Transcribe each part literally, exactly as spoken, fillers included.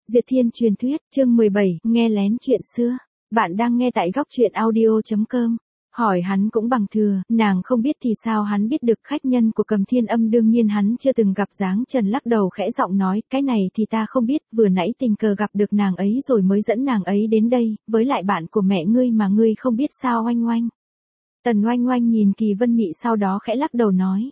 Diệt Thiên truyền thuyết, chương mười bảy, nghe lén chuyện xưa. Bạn đang nghe tại góc truyện audio chấm com. Hỏi hắn cũng bằng thừa, nàng không biết thì sao hắn biết được khách nhân của Cầm Thiên Âm đương nhiên hắn chưa từng gặp. Giáng Trần lắc đầu khẽ giọng nói, cái này thì ta không biết, vừa nãy tình cờ gặp được nàng ấy rồi mới dẫn nàng ấy đến đây, với lại bạn của mẹ ngươi mà ngươi không biết sao. Oanh oanh. Tần Oanh Oanh nhìn Kỳ Vân Mị sau đó khẽ lắc đầu nói.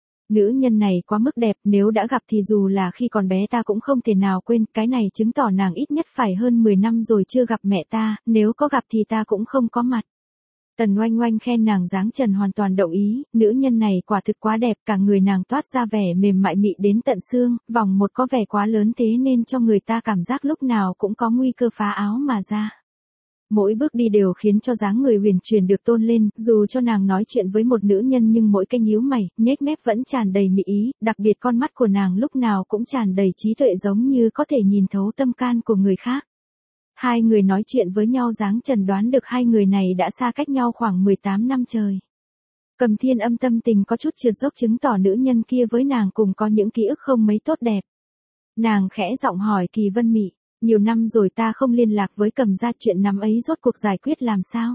Nữ nhân này quá mức đẹp, nếu đã gặp thì dù là khi còn bé ta cũng không thể nào quên, cái này chứng tỏ nàng ít nhất phải hơn mười năm rồi chưa gặp mẹ ta, nếu có gặp thì ta cũng không có mặt. Tần Oanh Oanh khen nàng. Giáng Trần hoàn toàn đồng ý, nữ nhân này quả thực quá đẹp, cả người nàng toát ra vẻ mềm mại mị đến tận xương, vòng một có vẻ quá lớn thế nên cho người ta cảm giác lúc nào cũng có nguy cơ phá áo mà ra. Mỗi bước đi đều khiến cho dáng người huyền chuyển được tôn lên, dù cho nàng nói chuyện với một nữ nhân nhưng mỗi cái nhíu mày, nhếch mép vẫn tràn đầy mỹ ý, đặc biệt con mắt của nàng lúc nào cũng tràn đầy trí tuệ giống như có thể nhìn thấu tâm can của người khác. Hai người nói chuyện với nhau, Giáng Trần đoán được hai người này đã xa cách nhau khoảng mười tám năm trời. Cầm Thiên Âm tâm tình có chút trượt dốc chứng tỏ nữ nhân kia với nàng cùng có những ký ức không mấy tốt đẹp. Nàng khẽ giọng hỏi Kỳ Vân Mị. Nhiều năm rồi ta không liên lạc với Cầm gia, chuyện năm ấy rốt cuộc giải quyết làm sao?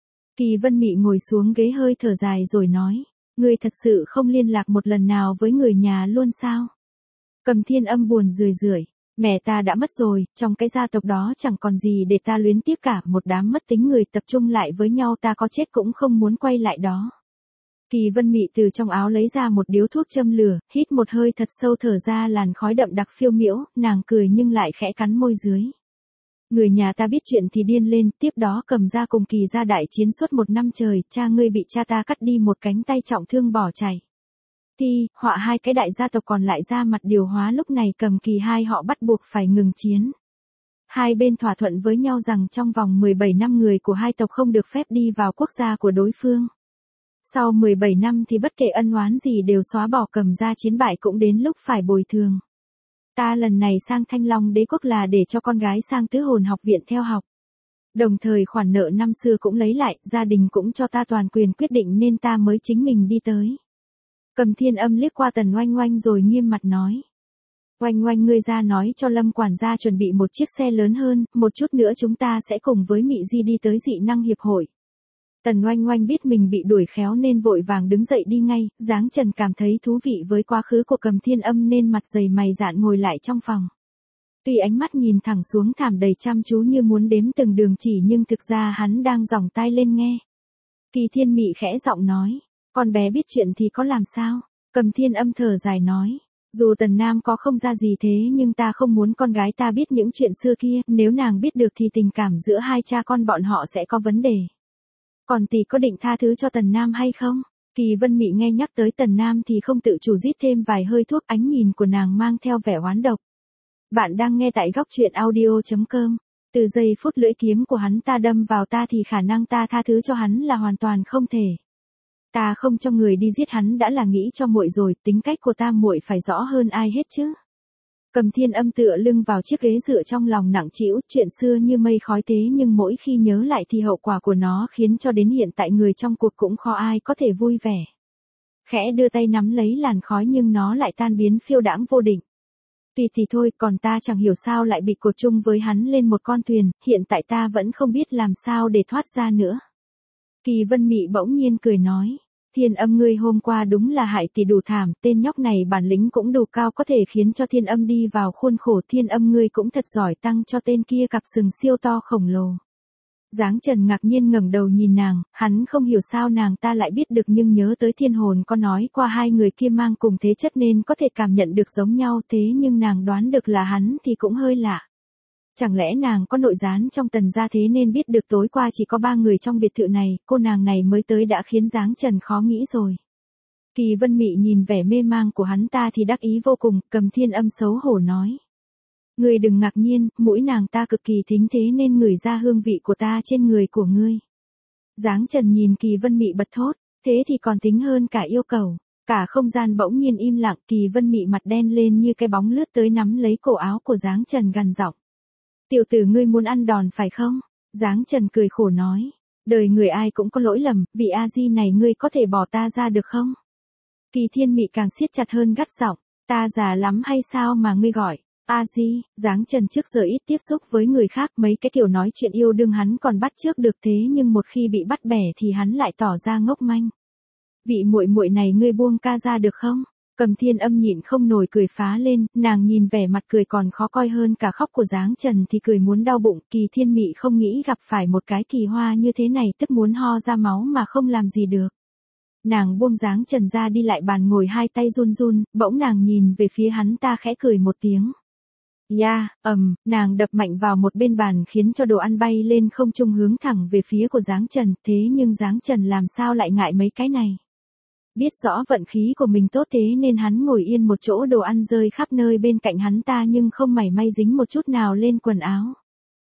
Kỳ Vân Mị ngồi xuống ghế hơi thở dài rồi nói, ngươi thật sự không liên lạc một lần nào với người nhà luôn sao? Cầm Thiên Âm buồn rười rượi, mẹ ta đã mất rồi, trong cái gia tộc đó chẳng còn gì để ta luyến tiếc cả, một đám mất tính người tập trung lại với nhau, ta có chết cũng không muốn quay lại đó. Kỳ Vân Mị từ trong áo lấy ra một điếu thuốc châm lửa, hít một hơi thật sâu thở ra làn khói đậm đặc phiêu miễu, nàng cười nhưng lại khẽ cắn môi dưới. Người nhà ta biết chuyện thì điên lên, tiếp đó Cầm gia cùng Kỳ gia đại chiến suốt một năm trời, cha ngươi bị cha ta cắt đi một cánh tay trọng thương bỏ chạy. Thì, họa hai cái đại gia tộc còn lại ra mặt điều hóa, lúc này Cầm Kỳ hai họ bắt buộc phải ngừng chiến. Hai bên thỏa thuận với nhau rằng trong vòng mười bảy năm người của hai tộc không được phép đi vào quốc gia của đối phương. Sau mười bảy năm thì bất kể ân oán gì đều xóa bỏ, Cầm gia chiến bại cũng đến lúc phải bồi thường. Ta lần này sang Thanh Long đế quốc là để cho con gái sang Tứ Hồn học viện theo học. Đồng thời khoản nợ năm xưa cũng lấy lại, gia đình cũng cho ta toàn quyền quyết định nên ta mới chính mình đi tới. Cầm Thiên Âm liếc qua Tần Oanh Oanh rồi nghiêm mặt nói. Oanh Oanh, ngươi ra nói cho Lâm quản gia chuẩn bị một chiếc xe lớn hơn, một chút nữa chúng ta sẽ cùng với Mị Di đi tới dị năng hiệp hội. Tần Oanh Oanh biết mình bị đuổi khéo nên vội vàng đứng dậy đi ngay. Giáng Trần cảm thấy thú vị với quá khứ của Cầm Thiên Âm nên mặt dày mày dạn ngồi lại trong phòng. Tuy ánh mắt nhìn thẳng xuống thảm đầy chăm chú như muốn đếm từng đường chỉ nhưng thực ra hắn đang giỏng tai lên nghe. Kỳ Thiên Mị khẽ giọng nói, con bé biết chuyện thì có làm sao? Cầm Thiên Âm thở dài nói, dù Tần Nam có không ra gì thế nhưng ta không muốn con gái ta biết những chuyện xưa kia, nếu nàng biết được thì tình cảm giữa hai cha con bọn họ sẽ có vấn đề. Còn tỷ có định tha thứ cho Tần Nam hay không? Kỳ Vân Mị nghe nhắc tới Tần Nam thì không tự chủ rít thêm vài hơi thuốc, ánh nhìn của nàng mang theo vẻ oán độc. Bạn đang nghe tại góc truyện audio chấm com. Từ giây phút lưỡi kiếm của hắn ta đâm vào ta thì khả năng ta tha thứ cho hắn là hoàn toàn không thể. Ta không cho người đi giết hắn đã là nghĩ cho muội rồi, tính cách của ta muội phải rõ hơn ai hết chứ. Cầm Thiên Âm tựa lưng vào chiếc ghế dựa trong lòng nặng trĩu, chuyện xưa như mây khói thế nhưng mỗi khi nhớ lại thì hậu quả của nó khiến cho đến hiện tại người trong cuộc cũng khó ai có thể vui vẻ. Khẽ đưa tay nắm lấy làn khói nhưng nó lại tan biến phiêu đãng vô định. Tùy thì thôi, còn ta chẳng hiểu sao lại bị cột chung với hắn lên một con thuyền, hiện tại ta vẫn không biết làm sao để thoát ra nữa. Kỳ Vân Mị bỗng nhiên cười nói. Thiên Âm, ngươi hôm qua đúng là hại tỷ đủ thảm, tên nhóc này bản lĩnh cũng đủ cao có thể khiến cho Thiên Âm đi vào khuôn khổ. Thiên Âm, ngươi cũng thật giỏi, tăng cho tên kia cặp sừng siêu to khổng lồ. Giáng Trần ngạc nhiên ngẩng đầu nhìn nàng, hắn không hiểu sao nàng ta lại biết được nhưng nhớ tới Thiên Hồn có nói qua hai người kia mang cùng thế chất nên có thể cảm nhận được giống nhau, thế nhưng nàng đoán được là hắn thì cũng hơi lạ. Chẳng lẽ nàng có nội gián trong Tần gia thế nên biết được tối qua chỉ có ba người trong biệt thự này, cô nàng này mới tới đã khiến Giáng Trần khó nghĩ rồi. Kỳ Vân Mị nhìn vẻ mê mang của hắn ta thì đắc ý vô cùng, Cầm Thiên Âm xấu hổ nói. Ngươi đừng ngạc nhiên, mũi nàng ta cực kỳ thính thế nên ngửi ra hương vị của ta trên người của ngươi. Giáng Trần nhìn Kỳ Vân Mị bật thốt, thế thì còn tính hơn cả yêu cầu. Cả không gian bỗng nhiên im lặng, Kỳ Vân Mị mặt đen lên như cái bóng lướt tới nắm lấy cổ áo của Giáng Trần gằn giọng. Tiểu tử, ngươi muốn ăn đòn phải không? Giáng Trần cười khổ nói. Đời người ai cũng có lỗi lầm, vị A Di này ngươi có thể bỏ ta ra được không? Kỳ Thiên Mị càng siết chặt hơn gắt giọng. Ta già lắm hay sao mà ngươi gọi? A Di, Giáng Trần trước giờ ít tiếp xúc với người khác, mấy cái kiểu nói chuyện yêu đương hắn còn bắt chước được, thế nhưng một khi bị bắt bẻ thì hắn lại tỏ ra ngốc manh. Vị muội muội này ngươi buông ca ra được không? Cầm Thiên Âm nhịn không nổi cười phá lên, nàng nhìn vẻ mặt cười còn khó coi hơn cả khóc của Giáng Trần thì cười muốn đau bụng, Kỳ Thiên Mị không nghĩ gặp phải một cái kỳ hoa như thế này, tức muốn ho ra máu mà không làm gì được. Nàng buông Giáng Trần ra đi lại bàn ngồi, hai tay run run, bỗng nàng nhìn về phía hắn ta khẽ cười một tiếng. Ya, yeah, ầm, nàng đập mạnh vào một bên bàn khiến cho đồ ăn bay lên không trung hướng thẳng về phía của Giáng Trần, thế nhưng Giáng Trần làm sao lại ngại mấy cái này. Biết rõ vận khí của mình tốt thế nên hắn ngồi yên một chỗ, đồ ăn rơi khắp nơi bên cạnh hắn ta nhưng không mảy may dính một chút nào lên quần áo.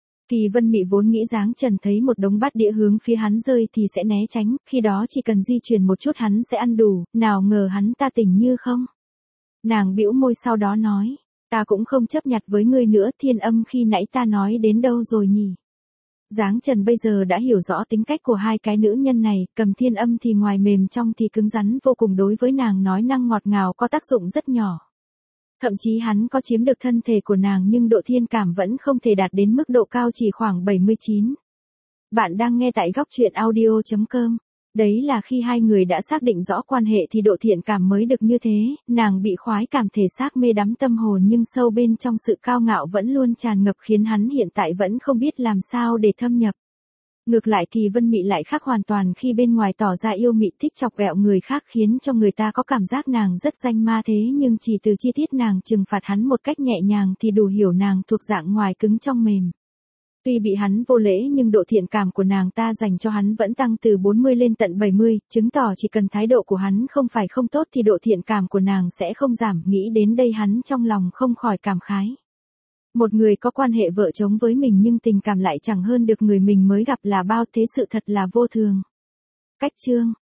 Kỳ Vân Mị vốn nghĩ Giáng Trần thấy một đống bát đĩa hướng phía hắn rơi thì sẽ né tránh, khi đó chỉ cần di chuyển một chút hắn sẽ ăn đủ, nào ngờ hắn ta tỉnh như không. Nàng bĩu môi sau đó nói, ta cũng không chấp nhặt với ngươi nữa, Thiên Âm khi nãy ta nói đến đâu rồi nhỉ? Giáng Trần bây giờ đã hiểu rõ tính cách của hai cái nữ nhân này, Cầm Thiên Âm thì ngoài mềm trong thì cứng rắn vô cùng, đối với nàng nói năng ngọt ngào có tác dụng rất nhỏ. Thậm chí hắn có chiếm được thân thể của nàng nhưng độ thiên cảm vẫn không thể đạt đến mức độ cao, chỉ khoảng bảy mươi chín. Bạn đang nghe tại góc truyện audio chấm com. Đấy là khi hai người đã xác định rõ quan hệ thì độ thiện cảm mới được như thế, nàng bị khoái cảm thể xác mê đắm tâm hồn nhưng sâu bên trong sự cao ngạo vẫn luôn tràn ngập khiến hắn hiện tại vẫn không biết làm sao để thâm nhập. Ngược lại Kỳ Vân Mị lại khác hoàn toàn, khi bên ngoài tỏ ra yêu mị thích chọc ghẹo người khác khiến cho người ta có cảm giác nàng rất danh ma, thế nhưng chỉ từ chi tiết nàng trừng phạt hắn một cách nhẹ nhàng thì đủ hiểu nàng thuộc dạng ngoài cứng trong mềm. Tuy bị hắn vô lễ nhưng độ thiện cảm của nàng ta dành cho hắn vẫn tăng từ bốn mươi lên tận bảy mươi, chứng tỏ chỉ cần thái độ của hắn không phải không tốt thì độ thiện cảm của nàng sẽ không giảm. Nghĩ đến đây hắn trong lòng không khỏi cảm khái. Một người có quan hệ vợ chồng với mình nhưng tình cảm lại chẳng hơn được người mình mới gặp là bao, thế sự thật là vô thường. Cách chương